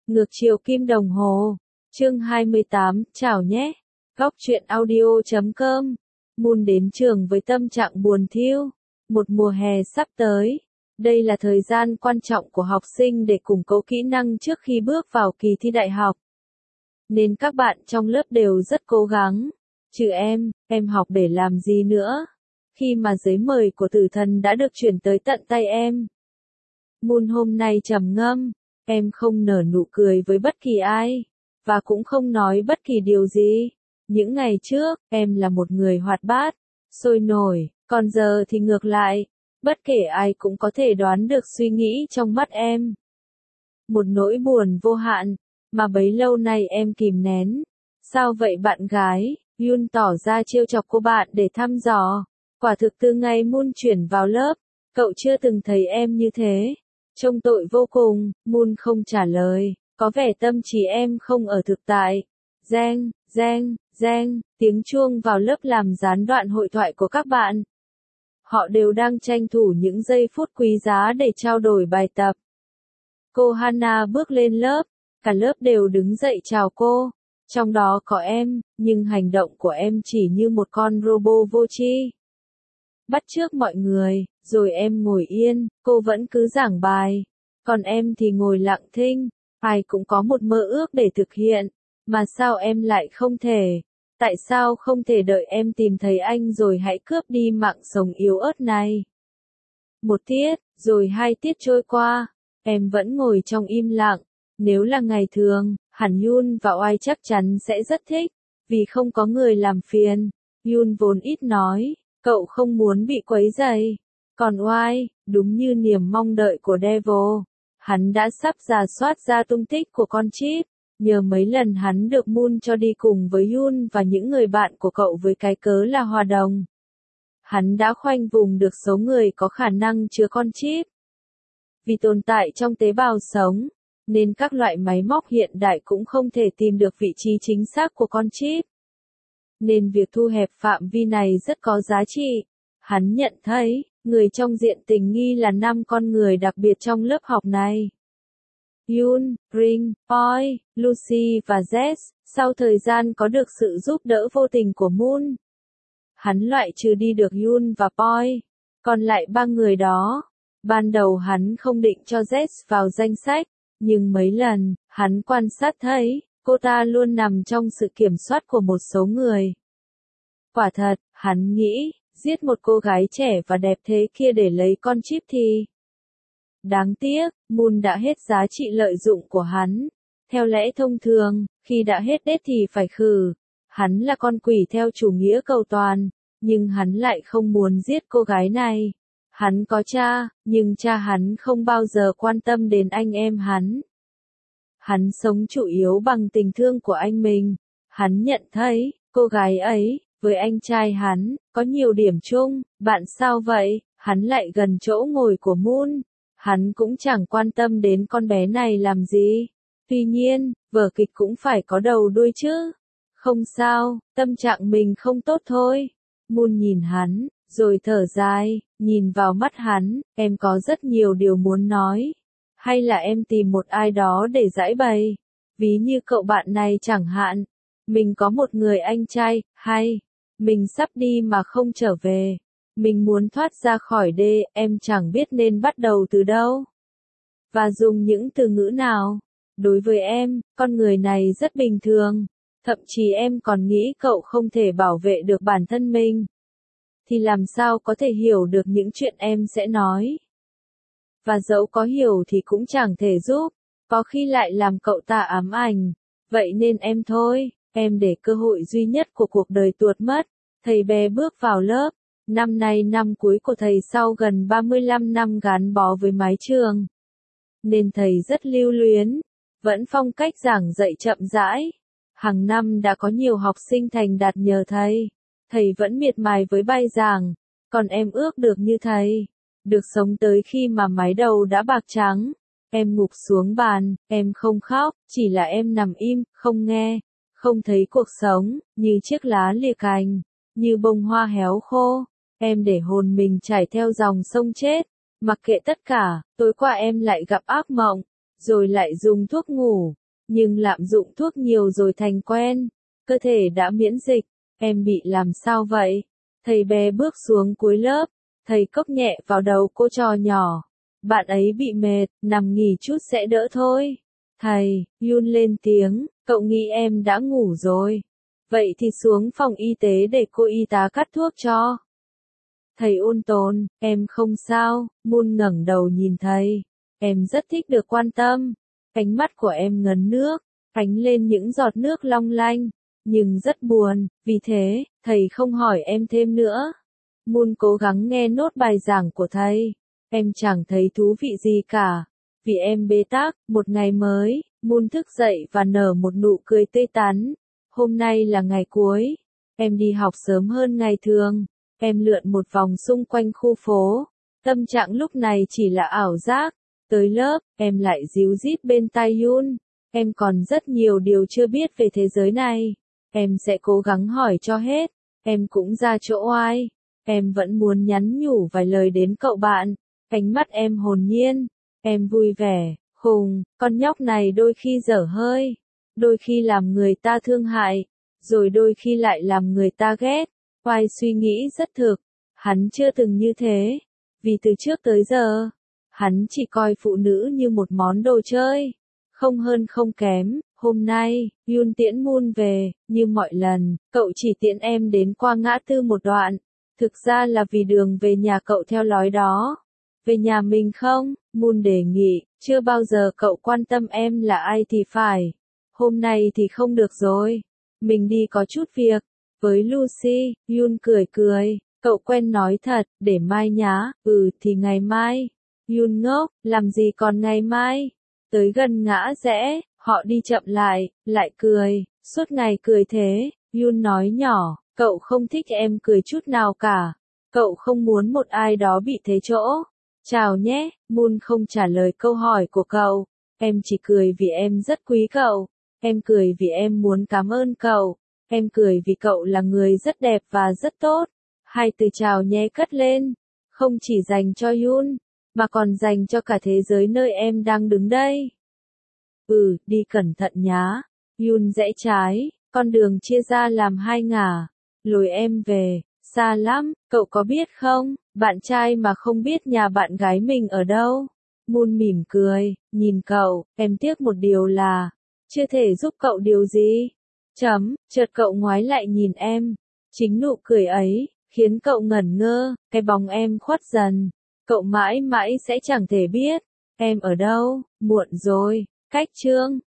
Ngược chiều kim đồng hồ. Chương 28, chào nhé. Góc truyện audio.com. Moon đến trường với tâm trạng buồn thiu. Một mùa hè sắp tới. Đây là thời gian quan trọng của học sinh để củng cố kỹ năng trước khi bước vào kỳ thi đại học. Nên các bạn trong lớp đều rất cố gắng. Trừ em học để làm gì nữa? Khi mà giấy mời của tử thần đã được chuyển tới tận tay em. Moon hôm nay trầm ngâm. Em không nở nụ cười với bất kỳ ai, và cũng không nói bất kỳ điều gì. Những ngày trước, em là một người hoạt bát, sôi nổi, còn giờ thì ngược lại. Bất kể ai cũng có thể đoán được suy nghĩ trong mắt em. Một nỗi buồn vô hạn, mà bấy lâu nay em kìm nén. Sao vậy bạn gái? Yoon tỏ ra trêu chọc cô bạn để thăm dò. Quả thực từ ngày Moon chuyển vào lớp, cậu chưa từng thấy em như thế. Trông tội vô cùng. Moon không trả lời, có vẻ tâm trí em không ở thực tại. Reng, reng, reng, tiếng chuông vào lớp làm gián đoạn hội thoại của các bạn. Họ đều đang tranh thủ những giây phút quý giá để trao đổi bài tập. Cô Hana bước lên lớp, cả lớp đều đứng dậy chào cô, trong đó có em, nhưng hành động của em chỉ như một con robot vô tri. Bắt chước mọi người, rồi em ngồi yên, cô vẫn cứ giảng bài. Còn em thì ngồi lặng thinh, ai cũng có một mơ ước để thực hiện, mà sao em lại không thể? Tại sao không thể đợi em tìm thấy anh rồi hãy cướp đi mạng sống yếu ớt này? Một tiết, rồi 2 tiết trôi qua, em vẫn ngồi trong im lặng. Nếu là ngày thường, hẳn Yoon và Oai chắc chắn sẽ rất thích, vì không có người làm phiền. Yoon vốn ít nói, cậu không muốn bị quấy rầy. Còn Oai, đúng như niềm mong đợi của Devil, hắn đã sắp rà soát ra tung tích của con chip. Nhờ mấy lần hắn được Moon cho đi cùng với Yoon và những người bạn của cậu với cái cớ là hòa đồng. Hắn đã khoanh vùng được số người có khả năng chứa con chip. Vì tồn tại trong tế bào sống, nên các loại máy móc hiện đại cũng không thể tìm được vị trí chính xác của con chip. Nên việc thu hẹp phạm vi này rất có giá trị. Hắn nhận thấy, người trong diện tình nghi là 5 con người đặc biệt trong lớp học này. Yoon, Ring, Poi, Lucy và Jess, sau thời gian có được sự giúp đỡ vô tình của Moon. Hắn loại trừ đi được Yoon và Poi. Còn lại 3 người đó. Ban đầu hắn không định cho Jess vào danh sách, nhưng mấy lần, hắn quan sát thấy, cô ta luôn nằm trong sự kiểm soát của một số người. Quả thật, hắn nghĩ, giết một cô gái trẻ và đẹp thế kia để lấy con chip thì... Đáng tiếc, Moon đã hết giá trị lợi dụng của hắn. Theo lẽ thông thường, khi đã hết đết thì phải khử. Hắn là con quỷ theo chủ nghĩa cầu toàn, nhưng hắn lại không muốn giết cô gái này. Hắn có cha, nhưng cha hắn không bao giờ quan tâm đến anh em hắn. Hắn sống chủ yếu bằng tình thương của anh mình. Hắn nhận thấy, cô gái ấy, với anh trai hắn, có nhiều điểm chung. Bạn sao vậy? Hắn lại gần chỗ ngồi của Moon. Hắn cũng chẳng quan tâm đến con bé này làm gì. Tuy nhiên, vở kịch cũng phải có đầu đuôi chứ. Không sao, tâm trạng mình không tốt thôi. Moon nhìn hắn, rồi thở dài, nhìn vào mắt hắn, em có rất nhiều điều muốn nói. Hay là em tìm một ai đó để giải bày. Ví như cậu bạn này chẳng hạn. Mình có một người anh trai, hay. Mình sắp đi mà không trở về. Mình muốn thoát ra khỏi đê, em chẳng biết nên bắt đầu từ đâu. Và dùng những từ ngữ nào. Đối với em, con người này rất bình thường. Thậm chí em còn nghĩ cậu không thể bảo vệ được bản thân mình. Thì làm sao có thể hiểu được những chuyện em sẽ nói. Và dẫu có hiểu thì cũng chẳng thể giúp. Có khi lại làm cậu ta ám ảnh. Vậy nên em thôi, em để cơ hội duy nhất của cuộc đời tuột mất. Thầy bé bước vào lớp. Năm nay năm cuối của thầy sau gần 35 năm gắn bó với mái trường. Nên thầy rất lưu luyến. Vẫn phong cách giảng dạy chậm rãi. Hàng năm đã có nhiều học sinh thành đạt nhờ thầy. Thầy vẫn miệt mài với bài giảng. Còn em ước được như thầy. Được sống tới khi mà mái đầu đã bạc trắng. Em ngụp xuống bàn, em không khóc, chỉ là em nằm im, không nghe. Không thấy cuộc sống, như chiếc lá lìa cành. Như bông hoa héo khô. Em để hồn mình chảy theo dòng sông chết. Mặc kệ tất cả, tối qua em lại gặp ác mộng. Rồi lại dùng thuốc ngủ. nhưng lạm dụng thuốc nhiều rồi thành quen, cơ thể đã miễn dịch. Em bị làm sao vậy? Thầy bé bước xuống cuối lớp, thầy cốc nhẹ vào đầu cô trò nhỏ. Bạn ấy bị mệt, nằm nghỉ chút sẽ đỡ thôi. Thầy, Yun lên tiếng, cậu nghĩ em đã ngủ rồi. Vậy thì xuống phòng y tế để cô y tá cắt thuốc cho. Thầy ôn tồn, em không sao. Moon ngẩng đầu nhìn thầy. Em rất thích được quan tâm. Cánh mắt của em ngấn nước, ánh lên những giọt nước long lanh, nhưng rất buồn, vì thế, thầy không hỏi em thêm nữa. Moon cố gắng nghe nốt bài giảng của thầy. Em chẳng thấy thú vị gì cả. Vì em bế tắc, một ngày mới, Moon thức dậy và nở một nụ cười tươi tắn. Hôm nay là ngày cuối. Em đi học sớm hơn ngày thường. Em lượn một vòng xung quanh khu phố. Tâm trạng lúc này chỉ là ảo giác. Tới lớp, em lại díu dít bên tai Yun. Em còn rất nhiều điều chưa biết về thế giới này. Em sẽ cố gắng hỏi cho hết. Em cũng ra chỗ oai. Em vẫn muốn nhắn nhủ vài lời đến cậu bạn. Ánh mắt em hồn nhiên. Em vui vẻ, khùng, con nhóc này đôi khi dở hơi. Đôi khi làm người ta thương hại. Rồi đôi khi lại làm người ta ghét. Oai suy nghĩ rất thực. Hắn chưa từng như thế. Vì từ trước tới giờ, hắn chỉ coi phụ nữ như một món đồ chơi. Không hơn không kém. Hôm nay, Yun tiễn Moon về, như mọi lần, cậu chỉ tiễn em đến qua ngã tư một đoạn. Thực ra là vì đường về nhà cậu theo lối đó. Về nhà mình không? Moon đề nghị, chưa bao giờ cậu quan tâm em là ai thì phải. Hôm nay thì không được rồi. Mình đi có chút việc. Với Lucy, Yun cười cười, cậu quen nói thật, để mai nhá. Thì ngày mai. Yun ngốc, làm gì còn ngày mai? Tới gần ngã rẽ, họ đi chậm lại cười, suốt ngày cười thế. Yun nói nhỏ, cậu không thích em cười chút nào cả. Cậu không muốn một ai đó bị thế chỗ. Chào nhé, Moon không trả lời câu hỏi của cậu. Em chỉ cười vì em rất quý cậu. Em cười vì em muốn cảm ơn cậu. Em cười vì cậu là người rất đẹp và rất tốt. Hai từ chào nhé cất lên. Không chỉ dành cho Yun, mà còn dành cho cả thế giới nơi em đang đứng đây. Đi cẩn thận nhá. Yun rẽ trái, con đường chia ra làm hai ngả. Lối em về, xa lắm, cậu có biết không, bạn trai mà không biết nhà bạn gái mình ở đâu. Moon mỉm cười, nhìn cậu, em tiếc một điều là, chưa thể giúp cậu điều gì. Chợt cậu ngoái lại nhìn em. Chính nụ cười ấy, khiến cậu ngẩn ngơ, cái bóng em khuất dần. Cậu mãi mãi sẽ chẳng thể biết, em ở đâu, muộn rồi, cách chương.